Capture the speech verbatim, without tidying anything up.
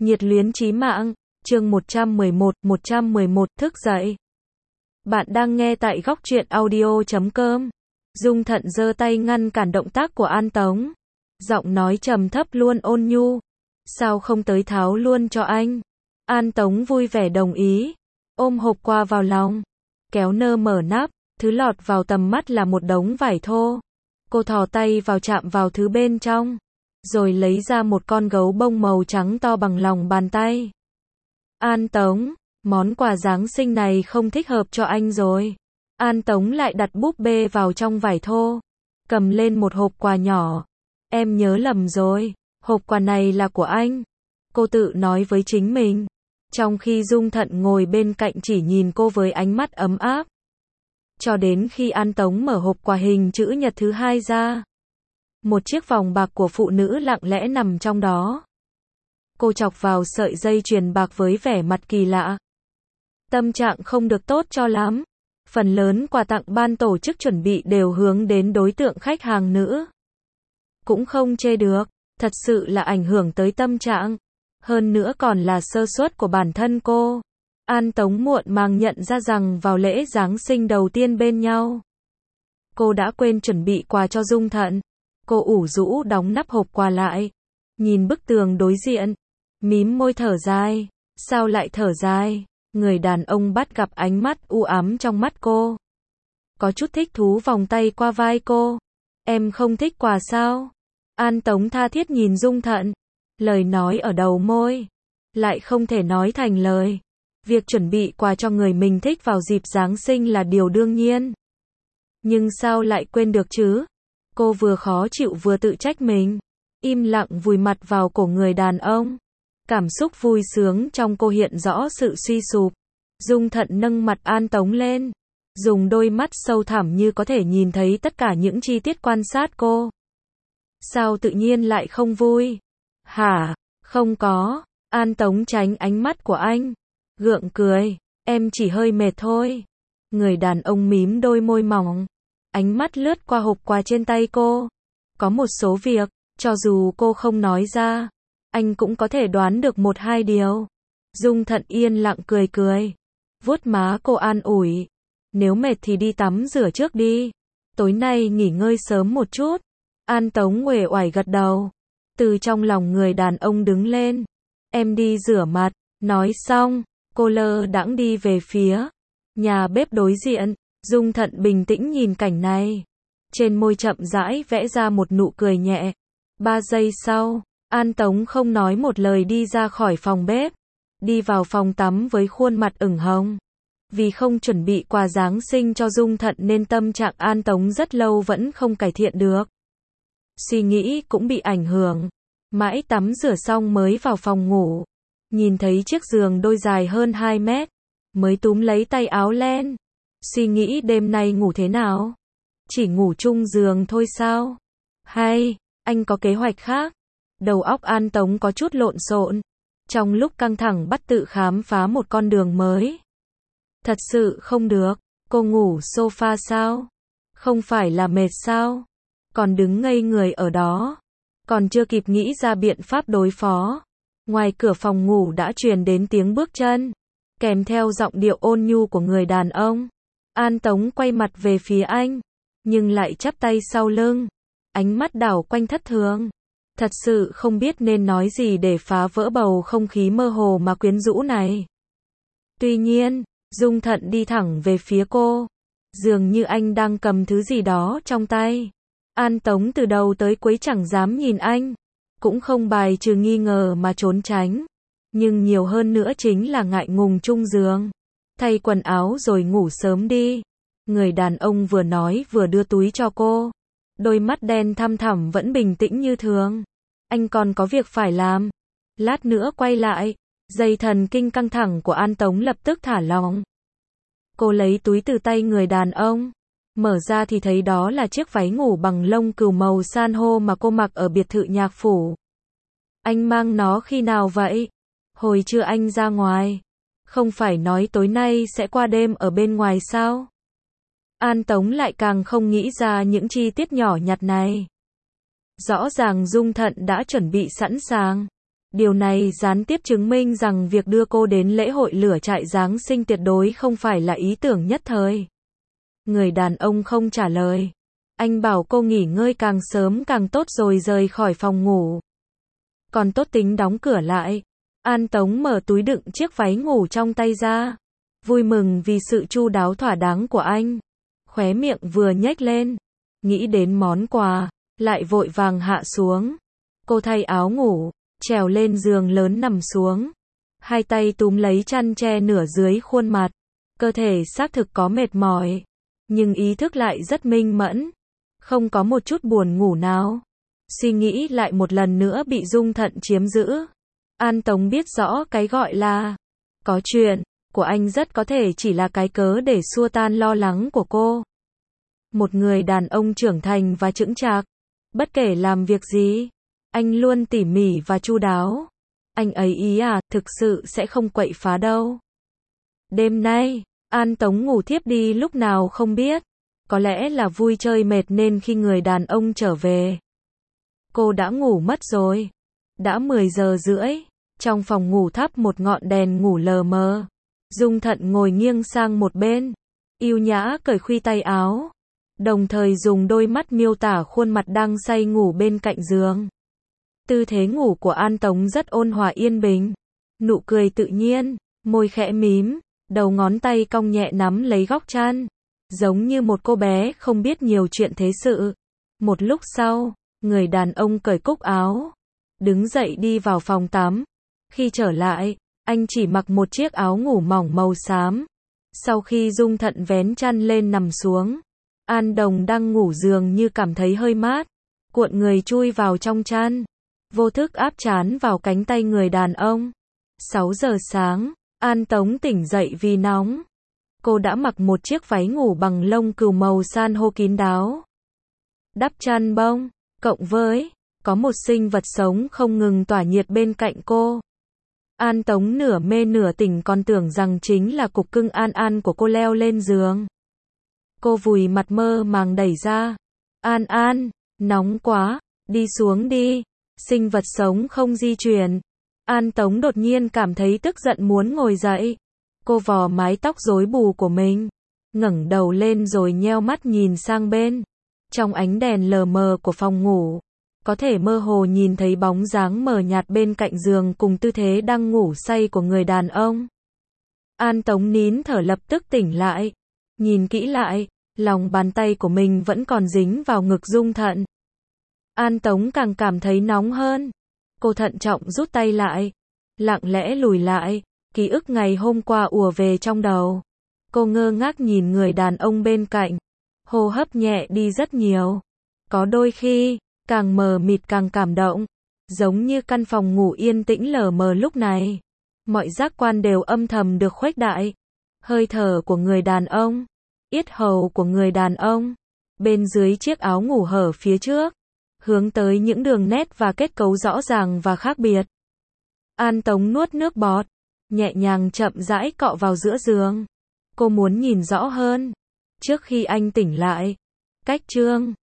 Nhiệt luyến chí mạng, chương một trăm mười một, một trăm mười một, thức dậy. Bạn đang nghe tại góc truyện audio chấm com. Dung Thận giơ tay ngăn cản động tác của An Tống. Giọng nói trầm thấp luôn ôn nhu. Sao không tới tháo luôn cho anh? An Tống vui vẻ đồng ý. Ôm hộp qua vào lòng. Kéo nơ mở nắp, thứ lọt vào tầm mắt là một đống vải thô. Cô thò tay vào chạm vào thứ bên trong. Rồi lấy ra một con gấu bông màu trắng to bằng lòng bàn tay. An Tống, món quà Giáng sinh này không thích hợp cho anh rồi. An Tống lại đặt búp bê vào trong vải thô. Cầm lên một hộp quà nhỏ. Em nhớ lầm rồi, hộp quà này là của anh. Cô tự nói với chính mình. Trong khi Dung Thận ngồi bên cạnh chỉ nhìn cô với ánh mắt ấm áp. Cho đến khi An Tống mở hộp quà hình chữ nhật thứ hai ra. Một chiếc vòng bạc của phụ nữ lặng lẽ nằm trong đó. Cô chọc vào sợi dây chuyền bạc với vẻ mặt kỳ lạ. Tâm trạng không được tốt cho lắm. Phần lớn quà tặng ban tổ chức chuẩn bị đều hướng đến đối tượng khách hàng nữ. Cũng không chê được, thật sự là ảnh hưởng tới tâm trạng. Hơn nữa còn là sơ suất của bản thân cô. An Tống muộn màng nhận ra rằng vào lễ Giáng sinh đầu tiên bên nhau, cô đã quên chuẩn bị quà cho Dung Thận. Cô ủ rũ đóng nắp hộp quà lại. Nhìn bức tường đối diện. Mím môi thở dài. Sao lại thở dài? Người đàn ông bắt gặp ánh mắt u ám trong mắt cô. Có chút thích thú vòng tay qua vai cô. Em không thích quà sao? An Tống tha thiết nhìn Dung Thận. Lời nói ở đầu môi. Lại không thể nói thành lời. Việc chuẩn bị quà cho người mình thích vào dịp Giáng sinh là điều đương nhiên. Nhưng sao lại quên được chứ? Cô vừa khó chịu vừa tự trách mình. Im lặng vùi mặt vào cổ người đàn ông. Cảm xúc vui sướng trong cô hiện rõ sự suy sụp. Dung Thận nâng mặt An Tống lên. Dùng đôi mắt sâu thẳm như có thể nhìn thấy tất cả những chi tiết quan sát cô. Sao tự nhiên lại không vui? Hả? Không có. An Tống tránh ánh mắt của anh. Gượng cười. Em chỉ hơi mệt thôi. Người đàn ông mím đôi môi mỏng. Ánh mắt lướt qua hộp quà trên tay cô. Có một số việc, cho dù cô không nói ra, anh cũng có thể đoán được một hai điều. Dung Thận yên lặng cười cười. Vuốt má cô an ủi. Nếu mệt thì đi tắm rửa trước đi. Tối nay nghỉ ngơi sớm một chút. An Tống uể oải gật đầu. Từ trong lòng người đàn ông đứng lên. Em đi rửa mặt. Nói xong, cô lơ đãng đi về phía nhà bếp đối diện. Dung Thận bình tĩnh nhìn cảnh này. Trên môi chậm rãi vẽ ra một nụ cười nhẹ. Ba giây sau, An Tống không nói một lời đi ra khỏi phòng bếp. Đi vào phòng tắm với khuôn mặt ửng hồng. Vì không chuẩn bị quà Giáng sinh cho Dung Thận nên tâm trạng An Tống rất lâu vẫn không cải thiện được. Suy nghĩ cũng bị ảnh hưởng. Mãi tắm rửa xong mới vào phòng ngủ. Nhìn thấy chiếc giường đôi dài hơn hai mét. Mới túm lấy tay áo len. Suy nghĩ đêm nay ngủ thế nào? Chỉ ngủ chung giường thôi sao? Hay, anh có kế hoạch khác? Đầu óc An Tống có chút lộn xộn. Trong lúc căng thẳng bắt tự khám phá một con đường mới. Thật sự không được. Cô ngủ sofa sao? Không phải là mệt sao? Còn đứng ngây người ở đó. Còn chưa kịp nghĩ ra biện pháp đối phó. Ngoài cửa phòng ngủ đã truyền đến tiếng bước chân. Kèm theo giọng điệu ôn nhu của người đàn ông. An Tống quay mặt về phía anh. Nhưng lại chắp tay sau lưng. Ánh mắt đảo quanh thất thường. Thật sự không biết nên nói gì để phá vỡ bầu không khí mơ hồ mà quyến rũ này. Tuy nhiên, Dung Thận đi thẳng về phía cô. Dường như anh đang cầm thứ gì đó trong tay. An Tống từ đầu tới cuối chẳng dám nhìn anh. Cũng không bài trừ nghi ngờ mà trốn tránh. Nhưng nhiều hơn nữa chính là ngại ngùng chung giường. Thay quần áo rồi ngủ sớm đi. Người đàn ông vừa nói vừa đưa túi cho cô. Đôi mắt đen thăm thẳm vẫn bình tĩnh như thường. Anh còn có việc phải làm. Lát nữa quay lại. Dây thần kinh căng thẳng của An Tống lập tức thả lỏng. Cô lấy túi từ tay người đàn ông. Mở ra thì thấy đó là chiếc váy ngủ bằng lông cừu màu san hô mà cô mặc ở biệt thự nhạc phủ. Anh mang nó khi nào vậy? Hồi trưa anh ra ngoài. Không phải nói tối nay sẽ qua đêm ở bên ngoài sao? An Tống lại càng không nghĩ ra những chi tiết nhỏ nhặt này. Rõ ràng Dung Thận đã chuẩn bị sẵn sàng. Điều này gián tiếp chứng minh rằng việc đưa cô đến lễ hội lửa trại Giáng sinh tuyệt đối không phải là ý tưởng nhất thời. Người đàn ông không trả lời. Anh bảo cô nghỉ ngơi càng sớm càng tốt rồi rời khỏi phòng ngủ. Còn tốt tính đóng cửa lại. An Tống mở túi đựng chiếc váy ngủ trong tay ra. Vui mừng vì sự chu đáo thỏa đáng của anh. Khóe miệng vừa nhếch lên. Nghĩ đến món quà, lại vội vàng hạ xuống. Cô thay áo ngủ, trèo lên giường lớn nằm xuống. Hai tay túm lấy chăn che nửa dưới khuôn mặt. Cơ thể xác thực có mệt mỏi. Nhưng ý thức lại rất minh mẫn. Không có một chút buồn ngủ nào. Suy nghĩ lại một lần nữa bị Dung Thận chiếm giữ. An Tống biết rõ cái gọi là có chuyện của anh rất có thể chỉ là cái cớ để xua tan lo lắng của cô. Một người đàn ông trưởng thành và chững chạc. Bất kể làm việc gì, anh luôn tỉ mỉ và chu đáo. Anh ấy ý à, thực sự sẽ không quậy phá đâu. Đêm nay, An Tống ngủ thiếp đi lúc nào không biết. Có lẽ là vui chơi mệt nên khi người đàn ông trở về, cô đã ngủ mất rồi. Đã mười giờ rưỡi, trong phòng ngủ thắp một ngọn đèn ngủ lờ mờ. Dung Thận ngồi nghiêng sang một bên, yêu nhã cởi khuy tay áo, đồng thời dùng đôi mắt miêu tả khuôn mặt đang say ngủ bên cạnh giường. Tư thế ngủ của An Tống rất ôn hòa yên bình, nụ cười tự nhiên, môi khẽ mím, đầu ngón tay cong nhẹ nắm lấy góc chăn, giống như một cô bé không biết nhiều chuyện thế sự. Một lúc sau, người đàn ông cởi cúc áo, đứng dậy đi vào phòng tắm. Khi trở lại, anh chỉ mặc một chiếc áo ngủ mỏng màu xám. Sau khi Dung Thận vén chăn lên nằm xuống, An Đồng đang ngủ dường như cảm thấy hơi mát, cuộn người chui vào trong chăn, vô thức áp trán vào cánh tay người đàn ông. sáu giờ sáng, An Tống tỉnh dậy vì nóng. Cô đã mặc một chiếc váy ngủ bằng lông cừu màu san hô kín đáo. Đắp chăn bông, cộng với có một sinh vật sống không ngừng tỏa nhiệt bên cạnh cô. An Tống nửa mê nửa tỉnh còn tưởng rằng chính là cục cưng An An của cô leo lên giường. Cô vùi mặt mơ màng đẩy ra. An An, nóng quá, đi xuống đi. Sinh vật sống không di chuyển. An Tống đột nhiên cảm thấy tức giận muốn ngồi dậy. Cô vò mái tóc rối bù của mình, ngẩng đầu lên rồi nheo mắt nhìn sang bên. Trong ánh đèn lờ mờ của phòng ngủ, có thể mơ hồ nhìn thấy bóng dáng mờ nhạt bên cạnh giường cùng tư thế đang ngủ say của người đàn ông. An Tống nín thở lập tức tỉnh lại. Nhìn kỹ lại, lòng bàn tay của mình vẫn còn dính vào ngực Dung Thận. An Tống càng cảm thấy nóng hơn. Cô thận trọng rút tay lại, lặng lẽ lùi lại, ký ức ngày hôm qua ùa về trong đầu. Cô ngơ ngác nhìn người đàn ông bên cạnh, hô hấp nhẹ đi rất nhiều. Có đôi khi, càng mờ mịt càng cảm động, giống như căn phòng ngủ yên tĩnh lờ mờ lúc này. Mọi giác quan đều âm thầm được khuếch đại. Hơi thở của người đàn ông, yết hầu của người đàn ông, bên dưới chiếc áo ngủ hở phía trước, hướng tới những đường nét và kết cấu rõ ràng và khác biệt. An Tống nuốt nước bọt, nhẹ nhàng chậm rãi cọ vào giữa giường. Cô muốn nhìn rõ hơn. Trước khi anh tỉnh lại, cách chương